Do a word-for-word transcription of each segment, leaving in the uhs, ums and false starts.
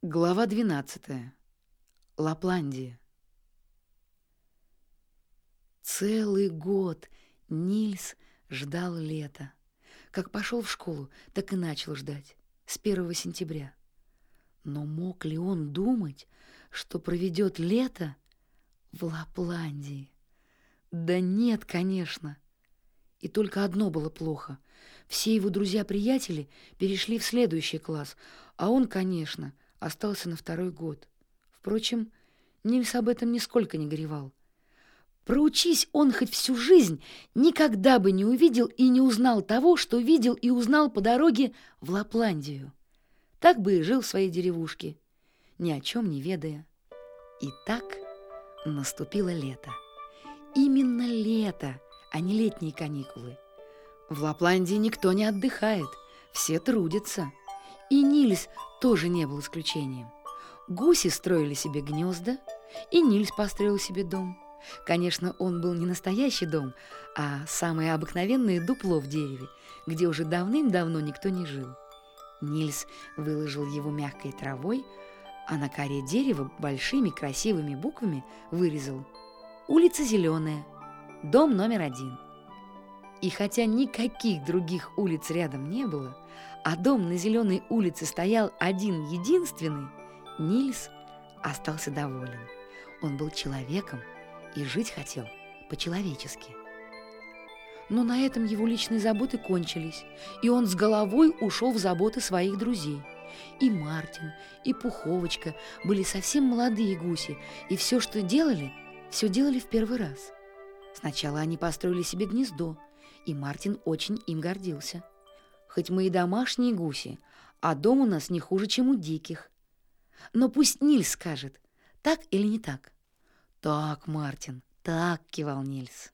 Глава двенадцатая. Лапландия. Целый год Нильс ждал лета. Как пошел в школу, так и начал ждать, с первого сентября. Но мог ли он думать, что проведет лето в Лапландии? Да нет, конечно. И только одно было плохо. Все его друзья-приятели перешли в следующий класс, а он, конечно, остался на второй год. Впрочем, Нильс об этом нисколько не горевал. Проучись он хоть всю жизнь, никогда бы не увидел и не узнал того, что видел и узнал по дороге в Лапландию. Так бы и жил в своей деревушке, ни о чем не ведая. И так наступило лето. Именно лето, а не летние каникулы. В Лапландии никто не отдыхает, все трудятся. И Нильс тоже не был исключением. Гуси строили себе гнезда, и Нильс построил себе дом. Конечно, он был не настоящий дом, а самое обыкновенное дупло в дереве, где уже давным-давно никто не жил. Нильс выложил его мягкой травой, а на коре дерева большими красивыми буквами вырезал: «Улица Зеленая, дом номер один». И хотя никаких других улиц рядом не было, а дом на Зеленой улице стоял один-единственный, Нильс остался доволен. Он был человеком и жить хотел по-человечески. Но на этом его личные заботы кончились, и он с головой ушел в заботы своих друзей. И Мартин, и Пуховочка были совсем молодые гуси, и все, что делали, все делали в первый раз. Сначала они построили себе гнездо, и Мартин очень им гордился. Хоть мы и домашние гуси, а дом у нас не хуже, чем у диких. Но пусть Нильс скажет, так или не так. Так, Мартин, так, кивал Нильс.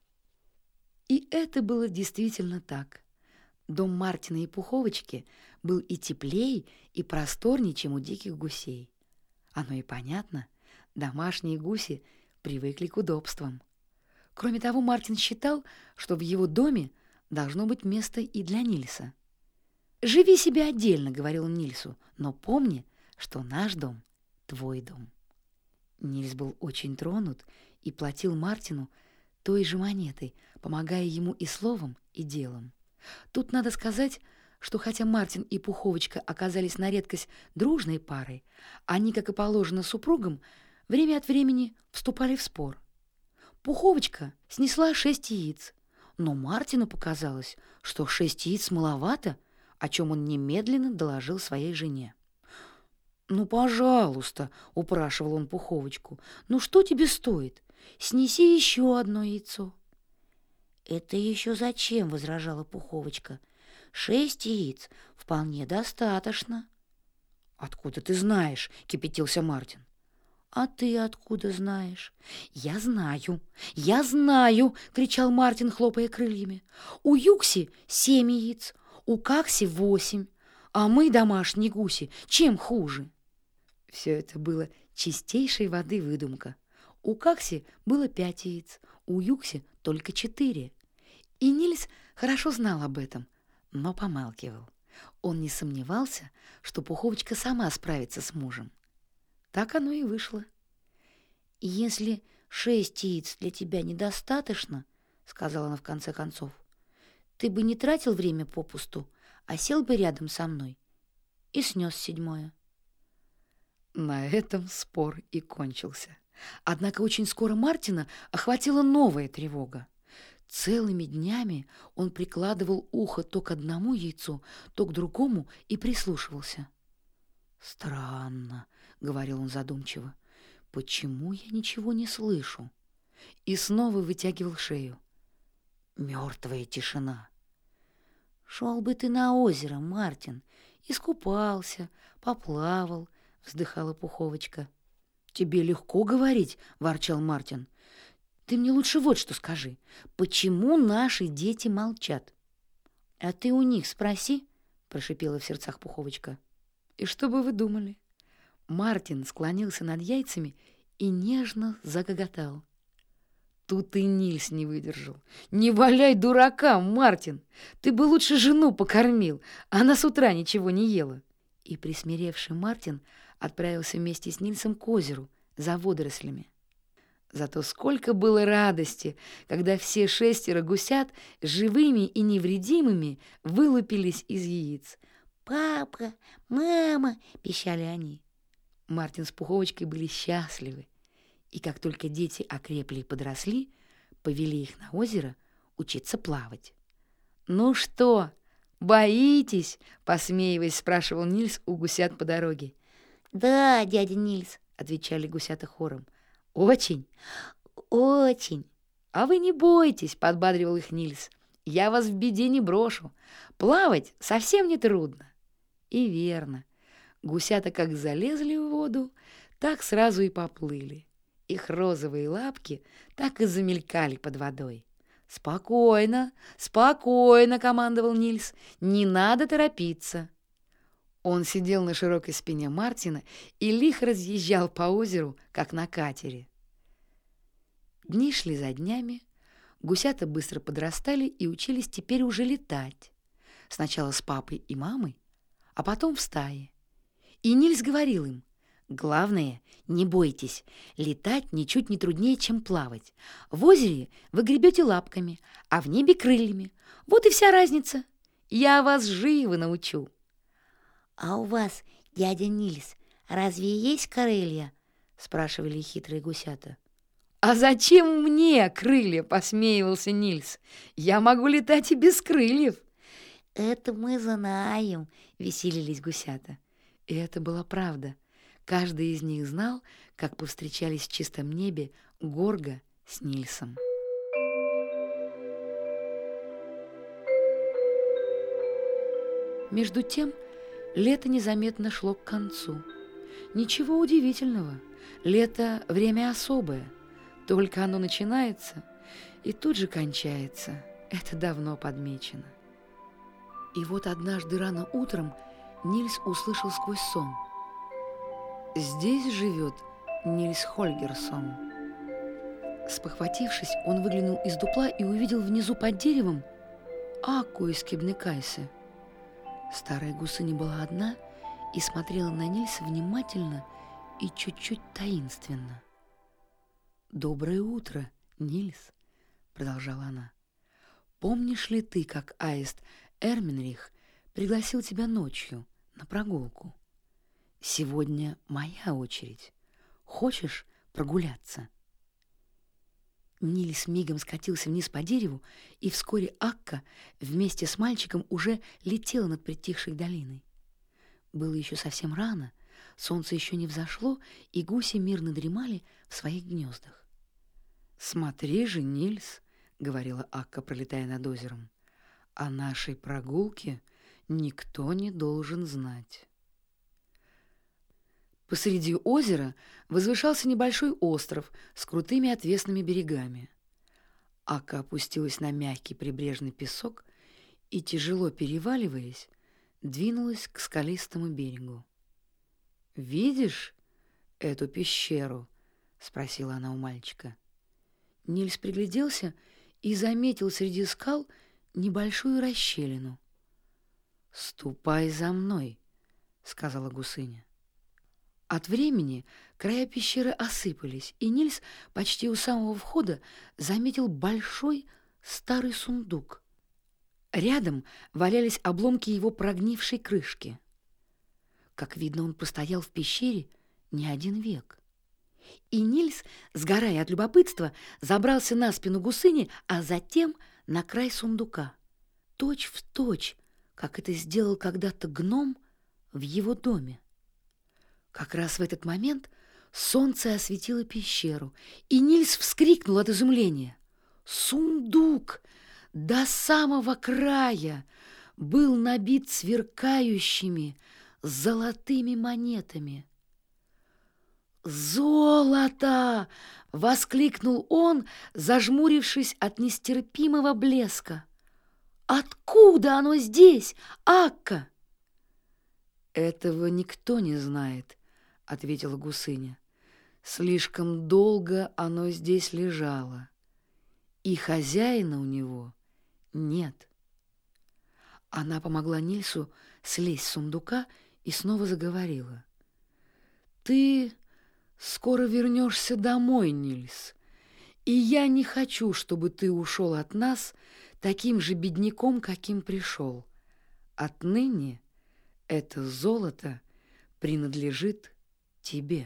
И это было действительно так. Дом Мартина и Пуховочки был и теплее, и просторнее, чем у диких гусей. Оно и понятно, домашние гуси привыкли к удобствам. Кроме того, Мартин считал, что в его доме должно быть место и для Нильса. «Живи себе отдельно», — говорил он Нильсу, «но помни, что наш дом — твой дом». Нильс был очень тронут и платил Мартину той же монетой, помогая ему и словом, и делом. Тут надо сказать, что хотя Мартин и Пуховочка оказались на редкость дружной парой, они, как и положено супругам, время от времени вступали в спор. Пуховочка снесла шесть яиц, но Мартину показалось, что шесть яиц маловато, о чем он немедленно доложил своей жене. «Ну, пожалуйста», — упрашивал он Пуховочку, — «ну что тебе стоит? Снеси еще одно яйцо». «Это еще зачем?» — возражала Пуховочка. «Шесть яиц вполне достаточно». «Откуда ты знаешь?» — кипятился Мартин. «А ты откуда знаешь?» «Я знаю, я знаю!» — кричал Мартин, хлопая крыльями. «У Юкси семь яиц, у Какси восемь, а мы, домашние гуси, чем хуже?» Все это было чистейшей воды выдумка. У Какси было пять яиц, у Юкси только четыре. И Нильс хорошо знал об этом, но помалкивал. Он не сомневался, что Пуховочка сама справится с мужем. Так оно и вышло. «Если шесть яиц для тебя недостаточно, — сказала она в конце концов, — ты бы не тратил время попусту, а сел бы рядом со мной и снес седьмое». На этом спор и кончился. Однако очень скоро Мартина охватила новая тревога. Целыми днями он прикладывал ухо то к одному яйцу, то к другому и прислушивался. «Странно», — говорил он задумчиво, — «почему я ничего не слышу?» И снова вытягивал шею. Мертвая тишина. «Шел бы ты на озеро, Мартин, искупался, поплавал», — вздыхала Пуховочка. «Тебе легко говорить», — ворчал Мартин. «Ты мне лучше вот что скажи. Почему наши дети молчат?» «А ты у них спроси», — прошипела в сердцах Пуховочка. И что бы вы думали? Мартин склонился над яйцами и нежно загоготал. Тут и Нильс не выдержал. «Не валяй дурака, Мартин! Ты бы лучше жену покормил, она с утра ничего не ела». И присмиревший Мартин отправился вместе с Нильсом к озеру за водорослями. Зато сколько было радости, когда все шестеро гусят живыми и невредимыми вылупились из яиц. «Папа, мама!» — пищали они. Мартин с Пуховочкой были счастливы, и как только дети окрепли и подросли, повели их на озеро учиться плавать. «Ну что, боитесь?» — посмеиваясь, спрашивал Нильс у гусят по дороге. «Да, дядя Нильс», — отвечали гусята хором. «Очень?» «Очень». «А вы не бойтесь», — подбадривал их Нильс. «Я вас в беде не брошу. Плавать совсем не трудно». И верно. Гусята как залезли в воду, так сразу и поплыли. Их розовые лапки так и замелькали под водой. «Спокойно, спокойно», — командовал Нильс. «Не надо торопиться». Он сидел на широкой спине Мартина и лихо разъезжал по озеру, как на катере. Дни шли за днями, гусята быстро подрастали и учились теперь уже летать. Сначала с папой и мамой, а потом в стае. И Нильс говорил им: «Главное, не бойтесь, летать ничуть не труднее, чем плавать. В озере вы гребете лапками, а в небе крыльями. Вот и вся разница. Я вас живо научу». «А у вас, дядя Нильс, разве есть крылья?» — спрашивали хитрые гусята. «А зачем мне крылья?» — посмеивался Нильс. «Я могу летать и без крыльев». «Это мы знаем», — веселились гусята. И это была правда. Каждый из них знал, как повстречались в чистом небе Горго с Нильсом. Между тем лето незаметно шло к концу. Ничего удивительного. Лето — время особое. Только оно начинается и тут же кончается. Это давно подмечено. И вот однажды рано утром Нильс услышал сквозь сон: «Здесь живет Нильс Хольгерсон». Спохватившись, он выглянул из дупла и увидел внизу под деревом Акку из Кебнекайсе. Старая гусыня была одна и смотрела на Нильса внимательно и чуть-чуть таинственно. «Доброе утро, Нильс», — продолжала она. «Помнишь ли ты, как аист Эрминрих пригласил тебя ночью на прогулку? Сегодня моя очередь. Хочешь прогуляться?» Нильс мигом скатился вниз по дереву, и вскоре Акка вместе с мальчиком уже летела над притихшей долиной. Было еще совсем рано, солнце еще не взошло, и гуси мирно дремали в своих гнездах. «Смотри же, Нильс», — говорила Акка, пролетая над озером, — «о нашей прогулке никто не должен знать». Посреди озера возвышался небольшой остров с крутыми отвесными берегами. Акка опустилась на мягкий прибрежный песок и, тяжело переваливаясь, двинулась к скалистому берегу. «Видишь эту пещеру?» — спросила она у мальчика. Нильс пригляделся и заметил среди скал небольшую расщелину. «Ступай за мной», — сказала гусыня. От времени края пещеры осыпались, и Нильс почти у самого входа заметил большой старый сундук. Рядом валялись обломки его прогнившей крышки. Как видно, он простоял в пещере не один век. И Нильс, сгорая от любопытства, забрался на спину гусыни, а затем на край сундука. Точь в точь, как это сделал когда-то гном в его доме. Как раз в этот момент солнце осветило пещеру, и Нильс вскрикнул от изумления. Сундук до самого края был набит сверкающими золотыми монетами. «Золото!» — воскликнул он, зажмурившись от нестерпимого блеска. «Откуда оно здесь, Акка?» «Этого никто не знает», — ответила гусыня. «Слишком долго оно здесь лежало, и хозяина у него нет». Она помогла Нильсу слезть с сундука и снова заговорила. Ты скоро вернешься домой, Нильс, и я не хочу, чтобы ты ушел от нас таким же бедняком, каким пришел. Отныне это золото принадлежит тебе».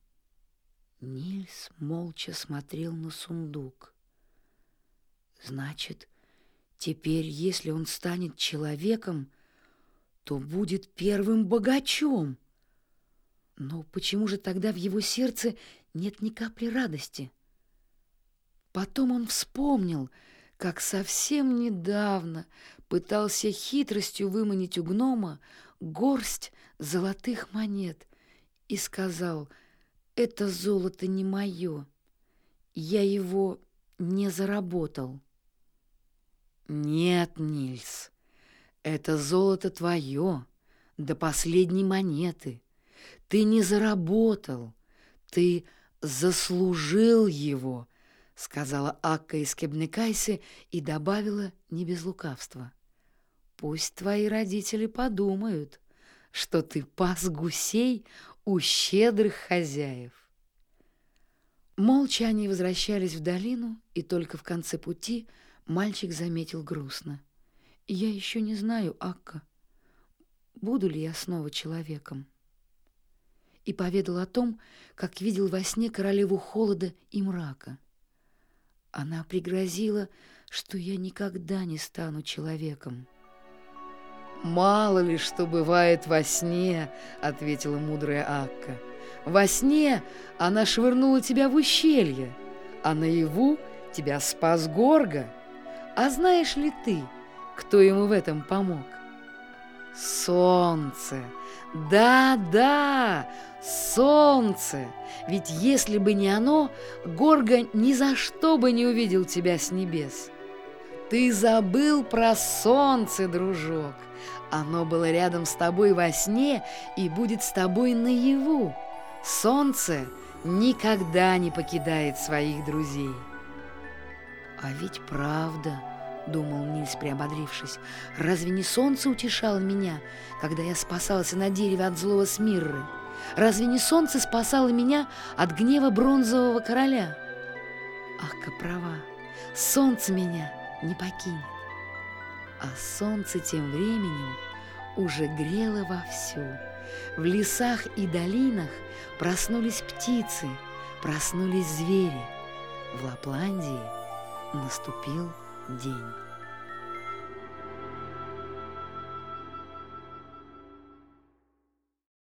Нильс молча смотрел на сундук. Значит, теперь, если он станет человеком, то будет первым богачом. Но почему же тогда в его сердце нет ни капли радости? Потом он вспомнил, как совсем недавно пытался хитростью выманить у гнома горсть золотых монет и сказал: «Это золото не мое, я его не заработал». «Нет, Нильс, это золото твое, до последней монеты. Ты не заработал, ты заслужил его», — сказала Акка из Кебнекайсы и добавила не без лукавства: «Пусть твои родители подумают, что ты пас гусей у щедрых хозяев». Молча они возвращались в долину, и только в конце пути мальчик заметил грустно: «Я еще не знаю, Акка, буду ли я снова человеком». И поведал о том, как видел во сне королеву холода и мрака. Она пригрозила, что я никогда не стану человеком. «Мало ли что бывает во сне», — ответила мудрая Акка. «Во сне она швырнула тебя в ущелье, а наяву тебя спас Горго. А знаешь ли ты, кто ему в этом помог? Солнце! Да-да, солнце! Ведь если бы не оно, Горго ни за что бы не увидел тебя с небес. Ты забыл про солнце, дружок. Оно было рядом с тобой во сне и будет с тобой наяву. Солнце никогда не покидает своих друзей». «А ведь правда», — думал Нильс, приободрившись, — «разве не солнце утешало меня, когда я спасался на дереве от злого Смирры? Разве не солнце спасало меня от гнева бронзового короля? Акка права, солнце меня не покинет». А солнце тем временем уже грело вовсю. В лесах и долинах проснулись птицы, проснулись звери. В Лапландии наступил день.